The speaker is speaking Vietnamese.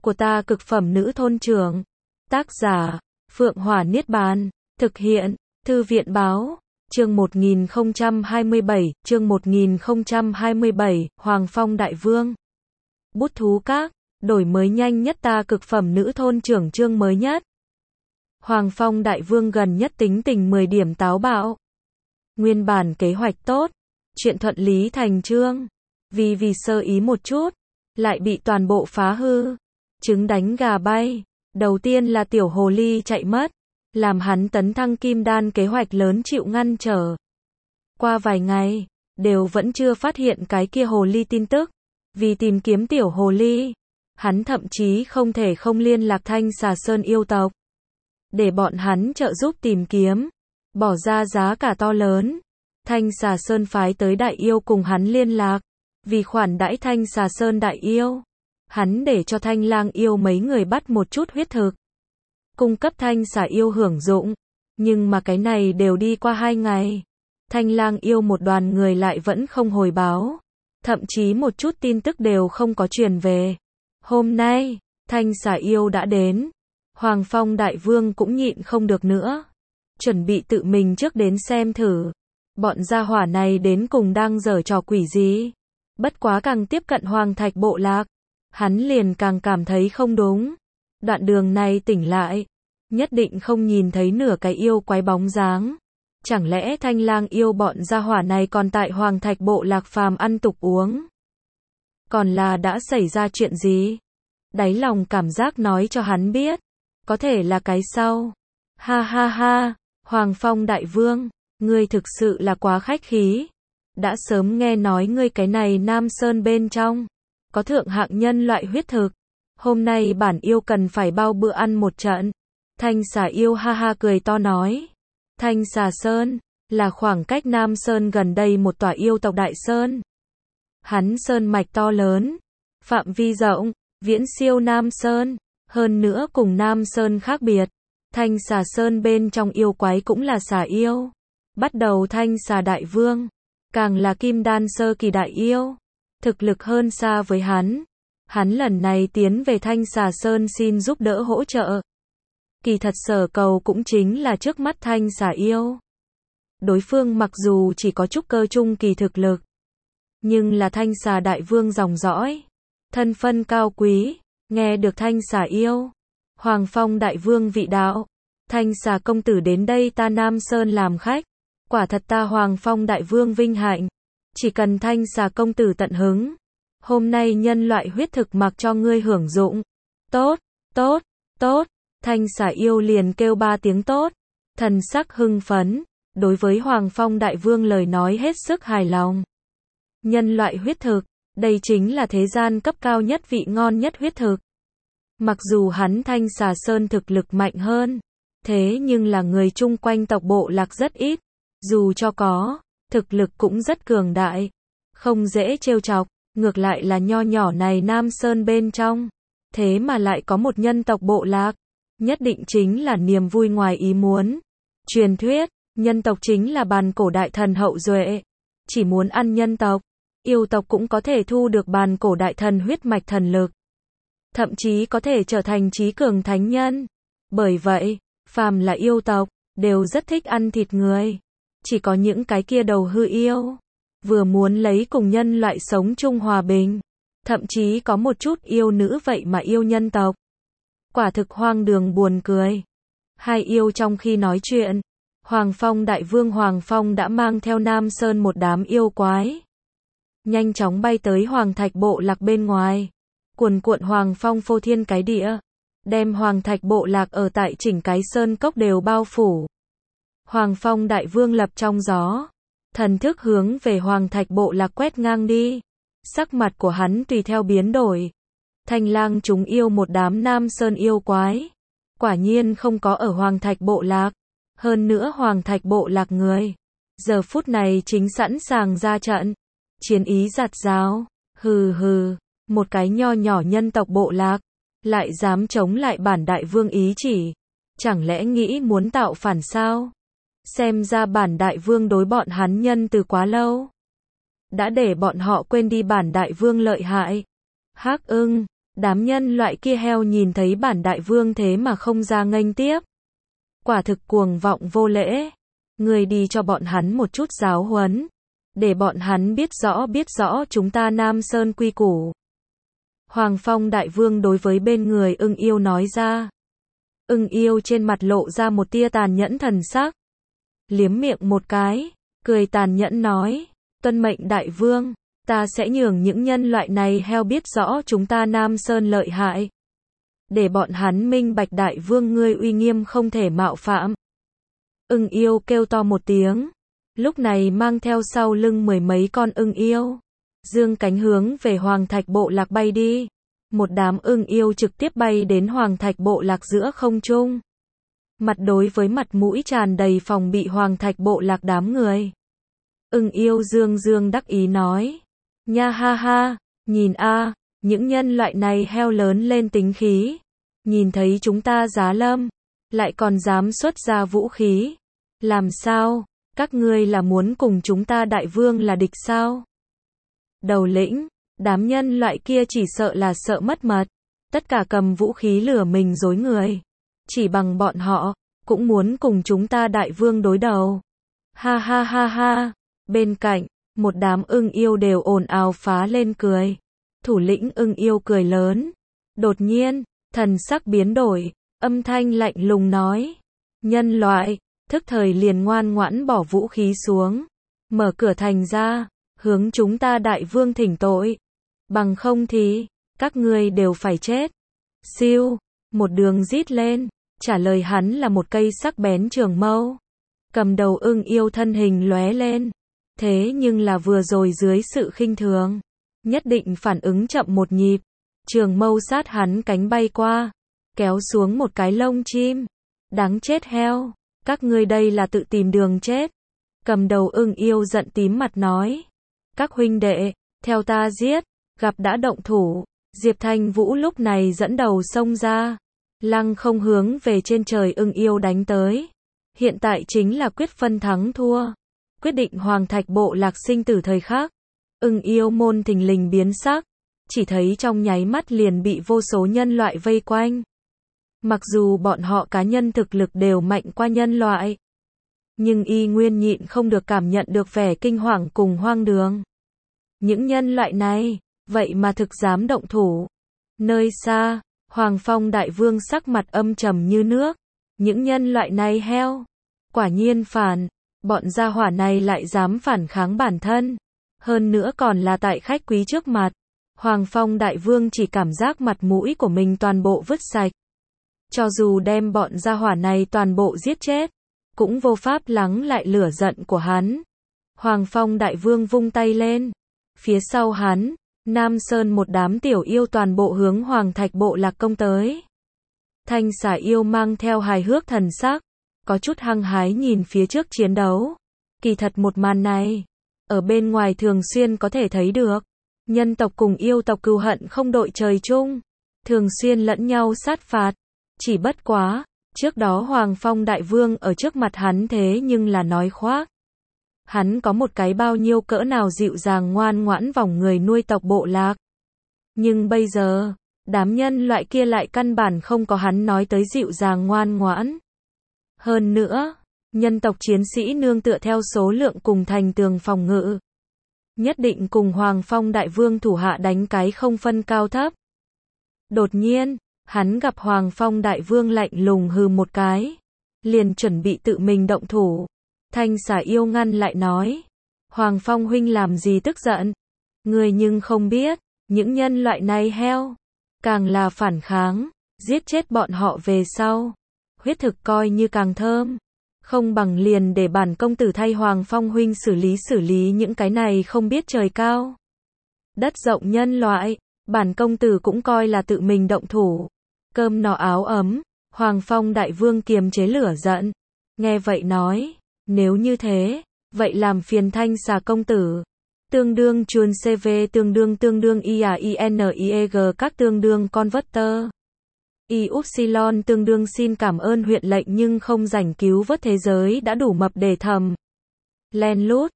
của ta cực phẩm nữ thôn trưởng. Tác giả, Phượng Hỏa Niết Bàn. Thực hiện, Thư viện Báo. Chương 1027, Hoàng Phong Đại Vương. Bút thú các, đổi mới nhanh nhất ta cực phẩm nữ thôn trưởng chương mới nhất. Hoàng Phong Đại Vương gần nhất tính tình 10 điểm táo bạo. Nguyên bản kế hoạch tốt, chuyện thuận lý thành chương. Vì sơ ý một chút, lại bị toàn bộ phá hư. Trứng đánh gà bay. Đầu tiên là tiểu hồ ly chạy mất, làm hắn tấn thăng kim đan kế hoạch lớn chịu ngăn trở. Qua vài ngày, đều vẫn chưa phát hiện cái kia hồ ly tin tức. Vì tìm kiếm tiểu hồ ly, hắn thậm chí không thể không liên lạc Thanh Xà Sơn yêu tộc, để bọn hắn trợ giúp tìm kiếm, bỏ ra giá cả to lớn. Thanh Xà Sơn phái tới đại yêu cùng hắn liên lạc, vì khoản đãi Thanh Xà Sơn đại yêu, hắn để cho Thanh Lang yêu mấy người bắt một chút huyết thực, cung cấp Thanh Xà yêu hưởng dụng. Nhưng mà cái này đều đi qua 2 ngày, Thanh Lang yêu một đoàn người lại vẫn không hồi báo, thậm chí một chút tin tức đều không có truyền về. Hôm nay, Thanh Xà yêu đã đến, Hoàng Phong Đại Vương cũng nhịn không được nữa, chuẩn bị tự mình trước đến xem thử, bọn gia hỏa này đến cùng đang giở trò quỷ gì. Bất quá càng tiếp cận Hoàng Thạch bộ lạc, hắn liền càng cảm thấy không đúng. Đoạn đường này tỉnh lại, nhất định không nhìn thấy nửa cái yêu quái bóng dáng. Chẳng lẽ Thanh Lang yêu bọn gia hỏa này còn tại Hoàng Thạch bộ lạc phàm ăn tục uống? Còn là đã xảy ra chuyện gì? Đáy lòng cảm giác nói cho hắn biết, có thể là cái sau. Ha ha ha, Hoàng Phong Đại Vương, ngươi thực sự là quá khách khí. Đã sớm nghe nói ngươi cái này Nam Sơn bên trong có thượng hạng nhân loại huyết thực. Hôm nay bản yêu cần phải bao bữa ăn một trận. Thanh Xà yêu ha ha cười to nói. Thanh Xà Sơn là khoảng cách Nam Sơn gần đây một tòa yêu tộc Đại Sơn. Hắn sơn mạch to lớn, phạm vi rộng, viễn siêu Nam Sơn. Hơn nữa cùng Nam Sơn khác biệt, Thanh Xà Sơn bên trong yêu quái cũng là xà yêu. Bắt đầu Thanh Xà Đại Vương, càng là kim đan sơ kỳ đại yêu, thực lực hơn xa với hắn. Hắn lần này tiến về Thanh Xà Sơn xin giúp đỡ hỗ trợ. Kỳ thật sở cầu cũng chính là trước mắt Thanh Xà yêu. Đối phương mặc dù chỉ có trúc cơ trung kỳ thực lực, nhưng là Thanh Xà Đại Vương dòng dõi, thân phân cao quý. Nghe được Thanh Xà yêu, Hoàng Phong Đại Vương vị đạo, Thanh Xà công tử đến đây ta Nam Sơn làm khách, quả thật ta Hoàng Phong Đại Vương vinh hạnh. Chỉ cần Thanh Xà công tử tận hứng, hôm nay nhân loại huyết thực mặc cho ngươi hưởng dụng. Tốt, tốt, tốt. Thanh Xà yêu liền kêu 3 tiếng tốt, thần sắc hưng phấn, đối với Hoàng Phong Đại Vương lời nói hết sức hài lòng. Nhân loại huyết thực, đây chính là thế gian cấp cao nhất vị ngon nhất huyết thực. Mặc dù hắn Thanh Xà Sơn thực lực mạnh hơn, thế nhưng là người chung quanh tộc bộ lạc rất ít, dù cho có, thực lực cũng rất cường đại, không dễ trêu chọc. Ngược lại là nho nhỏ này Nam Sơn bên trong, thế mà lại có một nhân tộc bộ lạc, nhất định chính là niềm vui ngoài ý muốn. Truyền thuyết, nhân tộc chính là bàn cổ đại thần hậu duệ, chỉ muốn ăn nhân tộc, yêu tộc cũng có thể thu được bàn cổ đại thần huyết mạch thần lực, thậm chí có thể trở thành trí cường thánh nhân. Bởi vậy, phàm là yêu tộc, đều rất thích ăn thịt người. Chỉ có những cái kia đầu hư yêu, vừa muốn lấy cùng nhân loại sống chung hòa bình. Thậm chí có một chút yêu nữ vậy mà yêu nhân tộc. Quả thực hoang đường buồn cười. Hai yêu trong khi nói chuyện, Hoàng Phong Đại Vương Hoàng Phong đã mang theo Nam Sơn một đám yêu quái, nhanh chóng bay tới Hoàng Thạch bộ lạc bên ngoài. Cuồn cuộn Hoàng Phong phô thiên cái địa, đem Hoàng Thạch bộ lạc ở tại chỉnh cái sơn cốc đều bao phủ. Hoàng Phong Đại Vương lập trong gió, thần thức hướng về Hoàng Thạch bộ lạc quét ngang đi. Sắc mặt của hắn tùy theo biến đổi. Thanh Lang chúng yêu một đám Nam Sơn yêu quái, quả nhiên không có ở Hoàng Thạch bộ lạc. Hơn nữa Hoàng Thạch bộ lạc người, giờ phút này chính sẵn sàng ra trận, chiến ý giạt rào. Hừ hừ, một cái nho nhỏ nhân tộc bộ lạc, lại dám chống lại bản đại vương ý chỉ. Chẳng lẽ nghĩ muốn tạo phản sao? Xem ra bản đại vương đối bọn hắn nhân từ quá lâu, đã để bọn họ quên đi bản đại vương lợi hại. Hắc Ưng, Đám nhân loại kia heo nhìn thấy bản đại vương thế mà không ra nghênh tiếp. Quả thực cuồng vọng vô lễ. Ngươi đi cho bọn hắn một chút giáo huấn. Để bọn hắn biết rõ chúng ta Nam Sơn quy củ. Hoàng Phong đại vương đối với bên người Ưng Yêu nói ra. Ưng Yêu trên mặt lộ ra một tia tàn nhẫn thần sắc. Liếm miệng một cái, cười tàn nhẫn nói, tuân mệnh đại vương, ta sẽ nhường những nhân loại này heo biết rõ chúng ta Nam Sơn lợi hại. Để bọn hắn minh bạch đại vương ngươi uy nghiêm không thể mạo phạm. Ưng Yêu kêu to một tiếng, lúc này mang theo sau lưng mười mấy con ưng yêu. Dương cánh hướng về Hoàng Thạch Bộ Lạc bay đi. Một đám ưng yêu trực tiếp bay đến Hoàng Thạch Bộ Lạc giữa không trung. Mặt đối với mặt mũi tràn đầy phòng bị Hoàng Thạch Bộ Lạc đám người. Ưng yêu dương đắc ý nói. Nha ha ha, nhìn a, những nhân loại này heo lớn lên tính khí. Nhìn thấy chúng ta Giá Lâm, lại còn dám xuất ra vũ khí. Làm sao, các ngươi là muốn cùng chúng ta đại vương là địch sao? Đầu lĩnh, đám nhân loại kia chỉ sợ là sợ mất mật. Tất cả cầm vũ khí lừa mình dối người. Chỉ bằng bọn họ, cũng muốn cùng chúng ta đại vương đối đầu. Ha ha ha ha. Bên cạnh, một đám ưng yêu đều ồn ào phá lên cười. Thủ lĩnh ưng yêu cười lớn. Đột nhiên, thần sắc biến đổi, âm thanh lạnh lùng nói. Nhân loại, thức thời liền ngoan ngoãn bỏ vũ khí xuống. Mở cửa thành ra, hướng chúng ta đại vương thỉnh tội. Bằng không thì, các ngươi đều phải chết. Siêu, một đường rít lên, trả lời hắn là một cây sắc bén trường mâu. Cầm đầu ưng yêu thân hình lóe lên. Thế nhưng là vừa rồi dưới sự khinh thường, nhất định phản ứng chậm một nhịp. Trường mâu sát hắn cánh bay qua, kéo xuống một cái lông chim. Đáng chết heo, các ngươi đây là tự tìm đường chết. Cầm đầu ưng yêu giận tím mặt nói. Các huynh đệ, theo ta giết, gặp đã động thủ. Diệp Thanh Vũ lúc này dẫn đầu xông ra. Lăng không hướng về trên trời ưng yêu đánh tới. Hiện tại chính là quyết phân thắng thua. Quyết định Hoàng Thạch Bộ Lạc sinh tử thời khắc. Ưng yêu môn thình lình biến sắc. Chỉ thấy trong nháy mắt liền bị vô số nhân loại vây quanh. Mặc dù bọn họ cá nhân thực lực đều mạnh qua nhân loại. Nhưng y nguyên nhịn không được cảm nhận được vẻ kinh hoàng cùng hoang đường. Những nhân loại này, vậy mà thực dám động thủ. Nơi xa, Hoàng Phong đại vương sắc mặt âm trầm như nước. Những nhân loại này heo. Quả nhiên phản. Bọn gia hỏa này lại dám phản kháng bản thân. Hơn nữa còn là tại khách quý trước mặt. Hoàng Phong đại vương chỉ cảm giác mặt mũi của mình toàn bộ vứt sạch. Cho dù đem bọn gia hỏa này toàn bộ giết chết, cũng vô pháp lắng lại lửa giận của hắn. Hoàng Phong đại vương vung tay lên. Phía sau hắn, Nam Sơn một đám tiểu yêu toàn bộ hướng Hoàng Thạch Bộ Lạc công tới. Thanh xà yêu mang theo hài hước thần sắc, có chút hăng hái nhìn phía trước chiến đấu. Kỳ thật một màn này, ở bên ngoài thường xuyên có thể thấy được. Nhân tộc cùng yêu tộc cừu hận không đội trời chung, thường xuyên lẫn nhau sát phạt. Chỉ bất quá, trước đó Hoàng Phong đại vương ở trước mặt hắn thế nhưng là nói khoác. Hắn có một cái bao nhiêu cỡ nào dịu dàng ngoan ngoãn vòng người nuôi tộc Bộ Lạc. Nhưng bây giờ, đám nhân loại kia lại căn bản không có hắn nói tới dịu dàng ngoan ngoãn. Hơn nữa, nhân tộc chiến sĩ nương tựa theo số lượng cùng thành tường phòng ngự. Nhất định cùng Hoàng Phong đại vương thủ hạ đánh cái không phân cao thấp. Đột nhiên, hắn gặp Hoàng Phong đại vương lạnh lùng hừ một cái. Liền chuẩn bị tự mình động thủ. Thanh xà yêu ngăn lại nói. Hoàng Phong huynh làm gì tức giận? Người nhưng không biết, những nhân loại này heo. Càng là phản kháng, giết chết bọn họ về sau. Huyết thực coi như càng thơm. Không bằng liền để bản công tử thay Hoàng Phong huynh xử lý những cái này không biết trời cao đất rộng nhân loại. Bản công tử cũng coi là tự mình động thủ. Cơm no áo ấm. Hoàng Phong đại vương kiềm chế lửa giận. Nghe vậy nói. Nếu như thế, vậy làm phiền Thanh xà công tử. Tương đương chuồn CV tương đương IAINIEG các tương đương converter. Y-upsilon tương đương xin cảm ơn huyện lệnh nhưng không rảnh cứu vớt thế giới đã đủ mập để thầm. Len lút,